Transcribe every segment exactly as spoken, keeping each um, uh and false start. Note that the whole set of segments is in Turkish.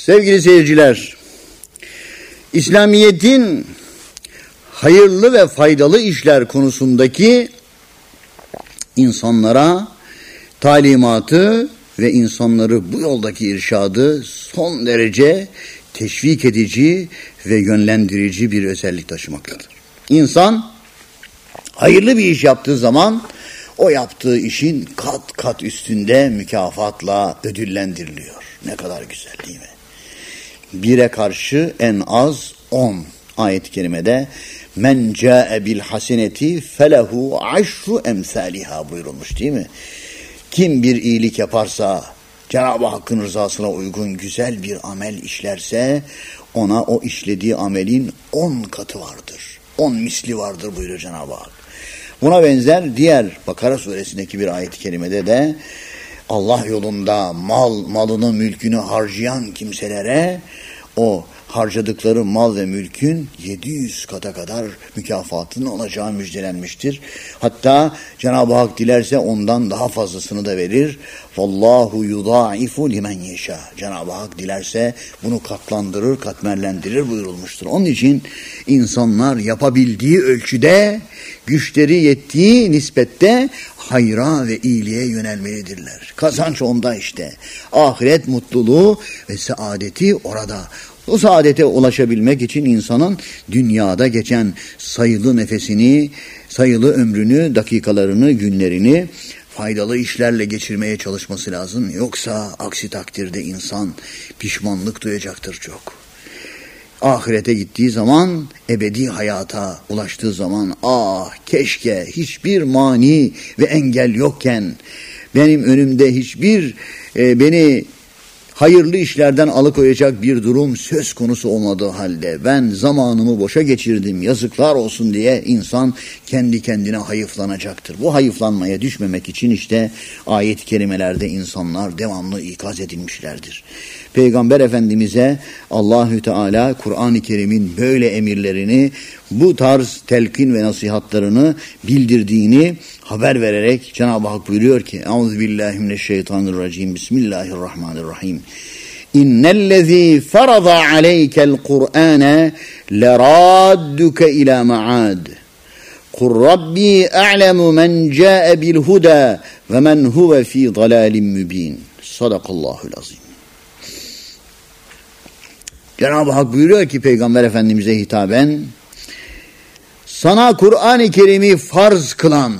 Sevgili seyirciler, İslamiyet'in hayırlı ve faydalı işler konusundaki insanlara talimatı ve insanları bu yoldaki irşadı son derece teşvik edici ve yönlendirici bir özellik taşımaktadır. İnsan hayırlı bir iş yaptığı zaman o yaptığı işin kat kat üstünde mükafatla ödüllendiriliyor. Ne kadar güzel değil mi? Bire karşı en az on ayet-i kerimede men ca'e bil haseneti felehu aşru emsaliha buyurulmuş değil mi? Kim bir iyilik yaparsa, Cenab-ı Hakk'ın rızasına uygun güzel bir amel işlerse ona o işlediği amelin on katı vardır. On misli vardır buyuruyor Cenab-ı Hak. Buna benzer diğer Bakara suresindeki bir ayet-i kerimede de Allah yolunda mal, malını, mülkünü harcayan kimselere o harcadıkları mal ve mülkün yedi yüz kata kadar mükafatının olacağı müjdelenmiştir. Hatta Cenab-ı Hak dilerse ondan daha fazlasını da verir. Vallahu yudaifu limen yeşâ. Cenab-ı Hak dilerse bunu katlandırır, katmerlendirir buyurulmuştur. Onun için insanlar yapabildiği ölçüde, güçleri yettiği nispette hayra ve iyiliğe yönelmelidirler. Kazanç onda işte. Ahiret mutluluğu ve saadeti orada. O saadete ulaşabilmek için insanın dünyada geçen sayılı nefesini, sayılı ömrünü, dakikalarını, günlerini faydalı işlerle geçirmeye çalışması lazım. Yoksa aksi takdirde insan pişmanlık duyacaktır çok. Ahirete gittiği zaman, ebedi hayata ulaştığı zaman, ah keşke hiçbir mani ve engel yokken, benim önümde hiçbir e, beni hayırlı işlerden alıkoyacak bir durum söz konusu olmadığı halde ben zamanımı boşa geçirdim, yazıklar olsun diye insan kendi kendine hayıflanacaktır. Bu hayıflanmaya düşmemek için işte ayet-i kerimelerde insanlar devamlı ikaz edilmişlerdir. Peygamber Efendimiz'e Allahü Teala Kur'an-ı Kerim'in böyle emirlerini, bu tarz telkin ve nasihatlarını bildirdiğini haber vererek Cenab-ı Hak buyuruyor ki Euzubillahimineşşeytanirracim Bismillahirrahmanirrahim İnnellezî farada aleykel Kur'âne leradduke ilâ ma'ad Kur Rabbi a'lemu men câe bil huda ve men huve fî dalâlim mübîn. Sadakallahul azim. Cenab-ı Hak buyuruyor ki Peygamber Efendimiz'e hitaben, sana Kur'an-ı Kerim'i farz kılan,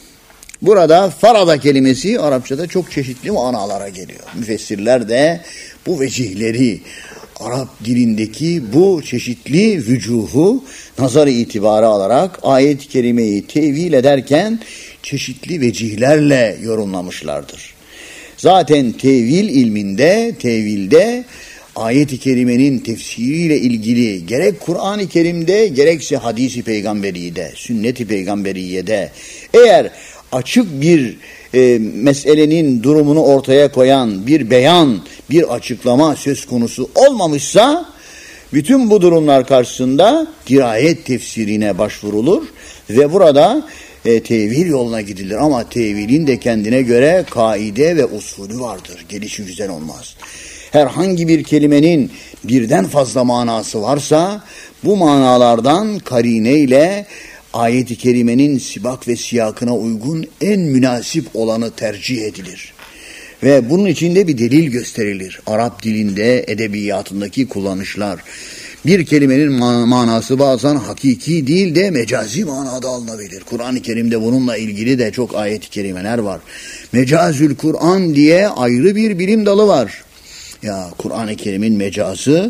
burada farada kelimesi Arapçada çok çeşitli manalara geliyor. Müfessirler de bu vecihleri, Arap dilindeki bu çeşitli vücuhu nazar itibarı alarak ayet-i kerimeyi tevil ederken çeşitli vecihlerle yorumlamışlardır. Zaten tevil ilminde, tevilde ayet-i kerimenin tefsiriyle ilgili gerek Kur'an-ı Kerim'de gerekse hadis-i peygamberiye, sünnet-i peygamberiyede eğer açık bir e, meselenin durumunu ortaya koyan bir beyan, bir açıklama söz konusu olmamışsa bütün bu durumlar karşısında dirayet tefsirine başvurulur ve burada e, tevil yoluna gidilir. Ama tevilin de kendine göre kaide ve usulü vardır. Gelişi güzel olmaz. Herhangi bir kelimenin birden fazla manası varsa bu manalardan karineyle ayet-i kerimenin sibak ve siyakına uygun en münasip olanı tercih edilir. Ve bunun içinde bir delil gösterilir. Arap dilinde edebiyatındaki kullanışlar. Bir kelimenin manası bazen hakiki değil de mecazi manada alınabilir. Kur'an-ı Kerim'de bununla ilgili de çok ayet-i kerimeler var. Mecazül Kur'an diye ayrı bir bilim dalı var. Ya Kur'an-ı Kerim'in mecazı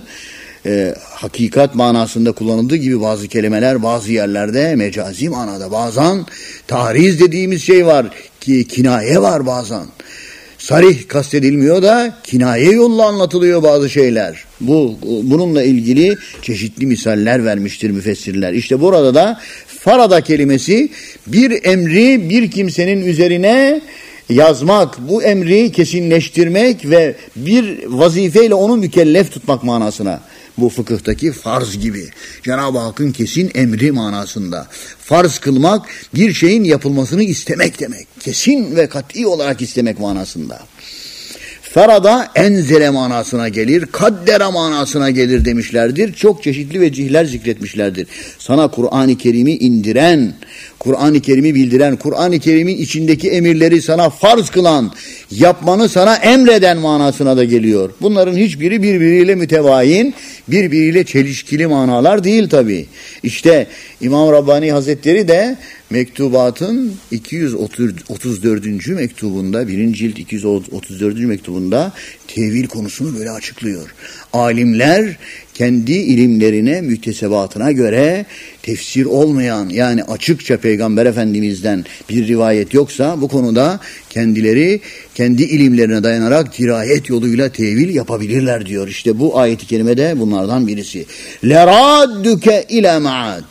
e, hakikat manasında kullanıldığı gibi bazı kelimeler bazı yerlerde mecazi manada, bazen tariz dediğimiz şey var ki kinaye var, bazen sarih kastedilmiyor da kinaye yolla anlatılıyor bazı şeyler. Bu bununla ilgili çeşitli misaller vermiştir müfessirler. İşte burada da farada kelimesi bir emri bir kimsenin üzerine yazmak, bu emri kesinleştirmek ve bir vazifeyle onu mükellef tutmak manasına. Bu fıkıhtaki farz gibi. Cenab-ı Hakk'ın kesin emri manasında. Farz kılmak bir şeyin yapılmasını istemek demek. Kesin ve kat'i olarak istemek manasında. Ferada enzele manasına gelir, kaddere manasına gelir demişlerdir. Çok çeşitli vecihler zikretmişlerdir. Sana Kur'an-ı Kerim'i indiren, Kur'an-ı Kerim'i bildiren, Kur'an-ı Kerim'in içindeki emirleri sana farz kılan, yapmanı sana emreden manasına da geliyor. Bunların hiçbiri birbiriyle mütevayin, birbiriyle çelişkili manalar değil tabii. İşte İmam Rabbani Hazretleri de mektubatın iki yüz otuz dördüncü mektubunda, birinci cilt iki yüz otuz dördüncü mektubunda tevil konusunu böyle açıklıyor. Alimler kendi ilimlerine, müktesebatına göre tefsir olmayan, yani açıkça Peygamber Efendimiz'den bir rivayet yoksa bu konuda kendileri kendi ilimlerine dayanarak dirayet yoluyla tevil yapabilirler diyor. İşte bu ayet-i kerime de bunlardan birisi. Leradduke ile ma'ad.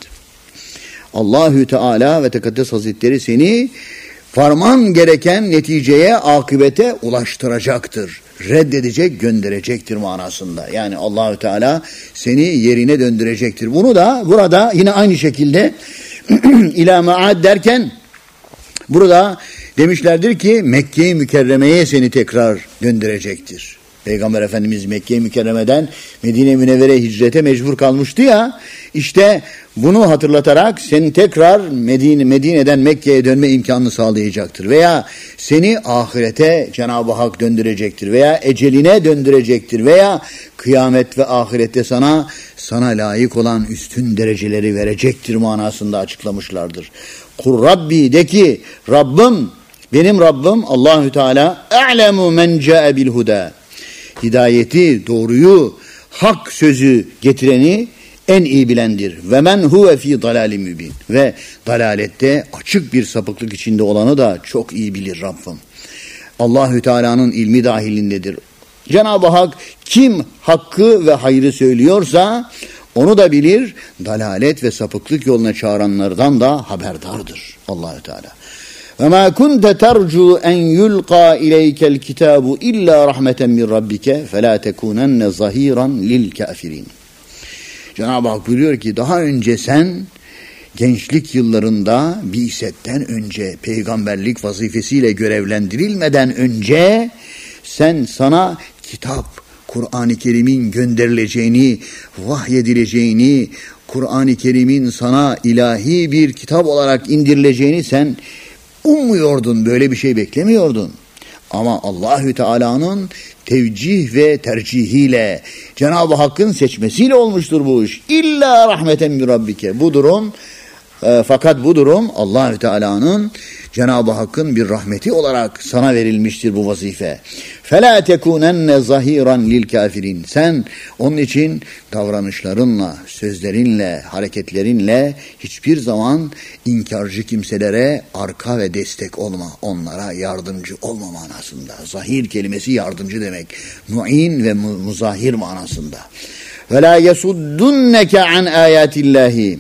Allahü Teala ve Tekaddes Hazretleri seni varman gereken neticeye, akıbete ulaştıracaktır. Reddedecek, gönderecektir manasında. Yani Allahü Teala seni yerine döndürecektir. Bunu da burada yine aynı şekilde ila maad derken burada demişlerdir ki Mekke-i Mükerreme'ye seni tekrar döndürecektir. Peygamber Efendimiz Mekke-i Mükerreme'den Medine-i Münevvere'ye hicrete mecbur kalmıştı ya, işte bunu hatırlatarak seni tekrar Medine, Medine'den Mekke'ye dönme imkanını sağlayacaktır. Veya seni ahirete Cenab-ı Hak döndürecektir. Veya eceline döndürecektir. Veya kıyamet ve ahirette sana sana layık olan üstün dereceleri verecektir manasında açıklamışlardır. Kur Rabbi, de ki Rabbim, benim Rabbim Allahü Teala a'lemu men ca'e bil huda. Hidayeti, doğruyu, hak sözü getireni en iyi bilendir. Ve men huve fi dalalim mübin. Ve dalalette açık bir sapıklık içinde olanı da çok iyi bilir Rabbim. Allahü Teala'nın ilmi dahilindedir. Cenab-ı Hak kim hakkı ve hayrı söylüyorsa onu da bilir. Dalalet ve sapıklık yoluna çağıranlardan da haberdardır Allahü Teala. Ve ma kunte tercu en yulqa ileykel kitabu illa rahmeten min rabbike fe la tekunenne zahiran lil kafirin. Cenab-ı Hak buyuruyor ki daha önce sen gençlik yıllarında bi'setten önce, peygamberlik vazifesiyle görevlendirilmeden önce sen sana kitap, Kur'an-ı Kerim'in gönderileceğini, vahyedileceğini, Kur'an-ı Kerim'in sana ilahi bir kitap olarak indirileceğini sen ummuyordun, böyle bir şey beklemiyordun. Ama Allahü Teala'nın tevcih ve tercihiyle, Cenab-ı Hakk'ın seçmesiyle olmuştur bu iş. İlla rahmeten min rabbike. Bu durum, e, fakat bu durum Allahü Teala'nın, Cenab-ı Hakk'ın bir rahmeti olarak sana verilmiştir bu vazife. فَلَا تَكُونَنَّ زَهِيرًا لِلْكَافِرِينَ. Sen onun için davranışlarınla, sözlerinle, hareketlerinle hiçbir zaman inkarcı kimselere arka ve destek olma, onlara yardımcı olma manasında. Zahir kelimesi yardımcı demek. Mu'in ve muzahir manasında. وَلَا يَسُدُّنَّكَ عَنْ آيَاتِ اللّٰهِ.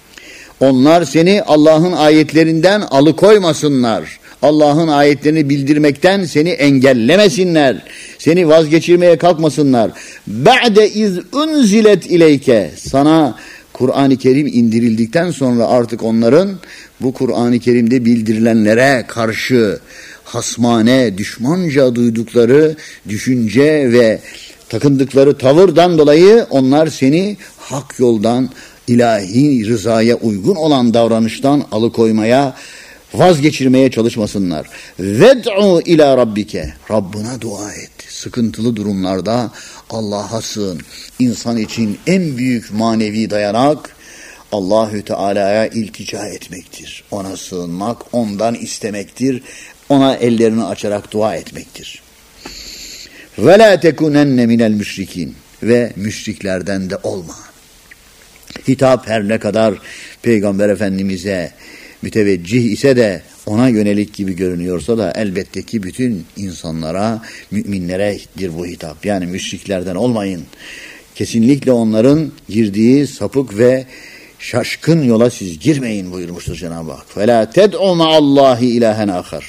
Onlar seni Allah'ın ayetlerinden alıkoymasınlar. Allah'ın ayetlerini bildirmekten seni engellemesinler. Seni vazgeçirmeye kalkmasınlar. Ba'de iz unzilet ileyke. Sana Kur'an-ı Kerim indirildikten sonra artık onların bu Kur'an-ı Kerim'de bildirilenlere karşı hasmane, düşmanca duydukları düşünce ve takındıkları tavırdan dolayı onlar seni hak yoldan, ilahi rızaya uygun olan davranıştan alıkoymaya, vazgeçirmeye çalışmasınlar. Ved'u ila rabbike. Rabbına dua et. Sıkıntılı durumlarda Allah'a sığın. İnsan için en büyük manevi dayanak Allahü Teala'ya iltica etmektir. Ona sığınmak, ondan istemektir. Ona ellerini açarak dua etmektir. Ve la tekunenne minel müşrikin. Ve müşriklerden de olma. Hitap her ne kadar Peygamber Efendimiz'e müteveccih ise de, ona yönelik gibi görünüyorsa da elbette ki bütün insanlara, müminleredir bu hitap. Yani müşriklerden olmayın. Kesinlikle onların girdiği sapık ve şaşkın yola siz girmeyin buyurmuştur Cenab-ı Hak. فَلَا تَدْعُ مَعَ اللّٰهِ اِلَٰهًا آخَرٍ.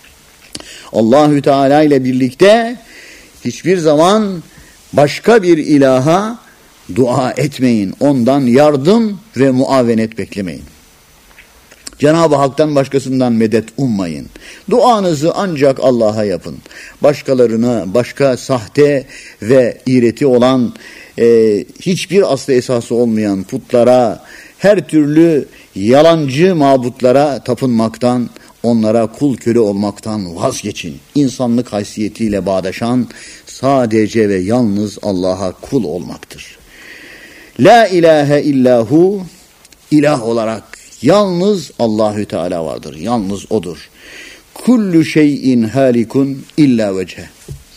Allahü Teala ile birlikte hiçbir zaman başka bir ilaha dua etmeyin. Ondan yardım ve muavenet beklemeyin. Cenab-ı Hak'tan başkasından medet ummayın. Duanızı ancak Allah'a yapın. Başkalarına, başka sahte ve iğreti olan, e, hiçbir aslı esası olmayan putlara, her türlü yalancı mabutlara tapınmaktan, onlara kul köle olmaktan vazgeçin. İnsanlık haysiyetiyle bağdaşan sadece ve yalnız Allah'a kul olmaktır. La ilahe illahu, ilah olarak yalnız Allahü Teala vardır. Yalnız odur. Kullu şeyin halikun illa vece.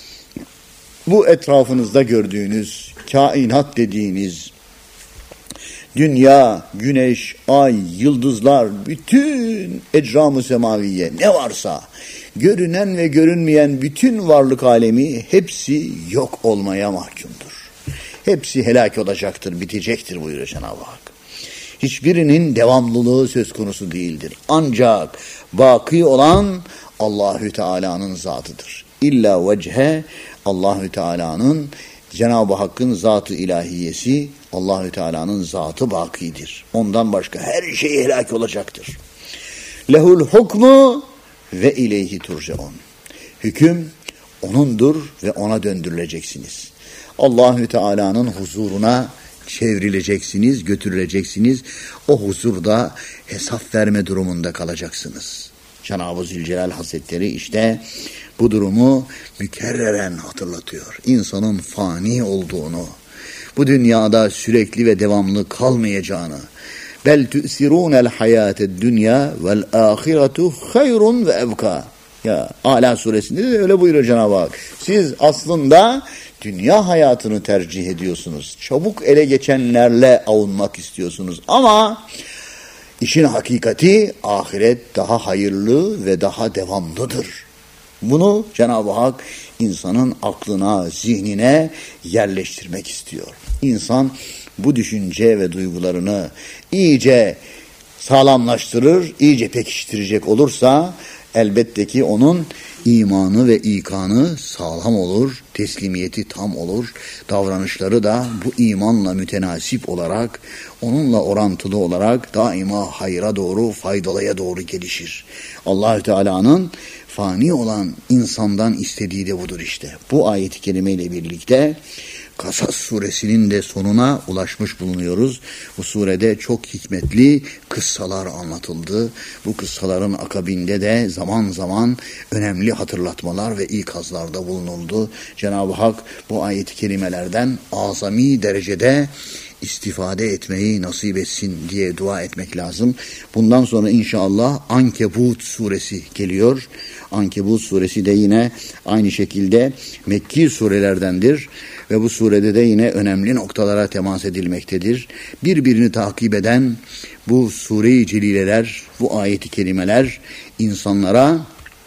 Bu etrafınızda gördüğünüz kainat dediğiniz dünya, güneş, ay, yıldızlar, bütün ecram-ı semaviye ne varsa, görünen ve görünmeyen bütün varlık alemi hepsi yok olmaya mahkumdur. Hepsi helak olacaktır, bitecektir buyuruyor Cenab-ı Hak. Hiçbirinin devamlılığı söz konusu değildir. Ancak baki olan Allahü Teala'nın zatıdır. İlla vece, Allahü Teala'nın, Cenab-ı Hakk'ın zatı ilahiyesi, Allahü Teala'nın zatı bakidir. Ondan başka her şey helak olacaktır. Lehul hukmu ve ileyhi turcaun. Hüküm O'nundur ve O'na döndürüleceksiniz. Allahü Teala'nın huzuruna çevrileceksiniz, götürüleceksiniz. O huzurda hesap verme durumunda kalacaksınız. Cenab-ı Zülcelal Hazretleri işte bu durumu mükerreren hatırlatıyor. İnsanın fani olduğunu, bu dünyada sürekli ve devamlı kalmayacağını. Bel tu'sirûnel hayâted dünya vel âhiretu hayrun ve ebkâ. Ya Ala suresinde de öyle buyuruyor Cenab-ı Hak. Siz aslında dünya hayatını tercih ediyorsunuz. Çabuk ele geçenlerle avunmak istiyorsunuz. Ama işin hakikati ahiret daha hayırlı ve daha devamlıdır. Bunu Cenab-ı Hak insanın aklına, zihnine yerleştirmek istiyor. İnsan bu düşünce ve duygularını iyice sağlamlaştırır, iyice pekiştirecek olursa elbette ki onun imanı ve ikanı sağlam olur, teslimiyeti tam olur, davranışları da bu imanla mütenasip olarak, onunla orantılı olarak daima hayra doğru, faydalıya doğru gelişir. Allah-u Teala'nın fani olan insandan istediği de budur işte. Bu ayet-i kerimeyle birlikte Kasas suresinin de sonuna ulaşmış bulunuyoruz. Bu surede çok hikmetli kıssalar anlatıldı. Bu kıssaların akabinde de zaman zaman önemli hatırlatmalar ve ikazlarda bulunuldu. Cenab-ı Hak bu ayet-i kerimelerden azami derecede istifade etmeyi nasip etsin diye dua etmek lazım. Bundan sonra inşallah Ankebut suresi geliyor. Ankebut suresi de yine aynı şekilde Mekki surelerdendir ve bu surede de yine önemli noktalara temas edilmektedir. Birbirini takip eden bu sure-i celileler, bu ayet-i kerimeler insanlara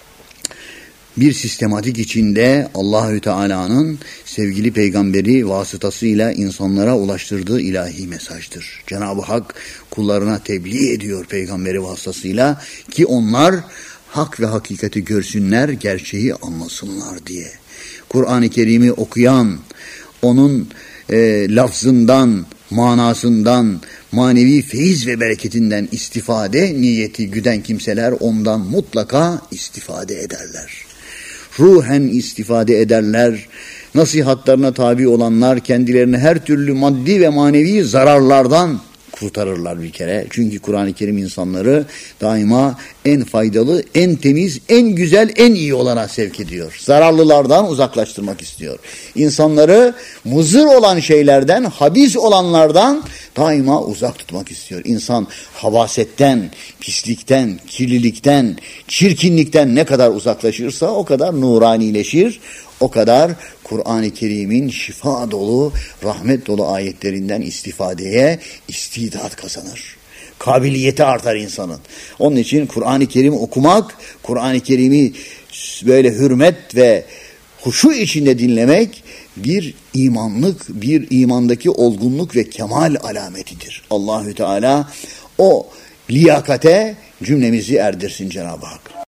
bir sistematik içinde Allahü Teala'nın sevgili peygamberi vasıtasıyla insanlara ulaştırdığı ilahi mesajdır. Cenab-ı Hak kullarına tebliğ ediyor peygamberi vasıtasıyla ki onlar hak ve hakikati görsünler, gerçeği anlasınlar diye. Kur'an-ı Kerim'i okuyan, onun e, lafzından, manasından, manevi feyiz ve bereketinden istifade niyeti güden kimseler ondan mutlaka istifade ederler. Ruhen istifade ederler. Nasihatlarına tabi olanlar kendilerini her türlü maddi ve manevi zararlardan kurtarırlar bir kere. Çünkü Kur'an-ı Kerim insanları daima en faydalı, en temiz, en güzel, en iyi olana sevk ediyor. Zararlılardan uzaklaştırmak istiyor. İnsanları muzır olan şeylerden, habis olanlardan daima uzak tutmak istiyor. İnsan havasetten, pislikten, kirlilikten, çirkinlikten ne kadar uzaklaşırsa o kadar nuranileşir. O kadar Kur'an-ı Kerim'in şifa dolu, rahmet dolu ayetlerinden istifadeye istidat kazanır. Kabiliyeti artar insanın. Onun için Kur'an-ı Kerim okumak, Kur'an-ı Kerim'i böyle hürmet ve huşu içinde dinlemek bir imanlık, bir imandaki olgunluk ve kemal alametidir. Allahü Teala o liyakate cümlemizi erdirsin Cenab-ı Hak.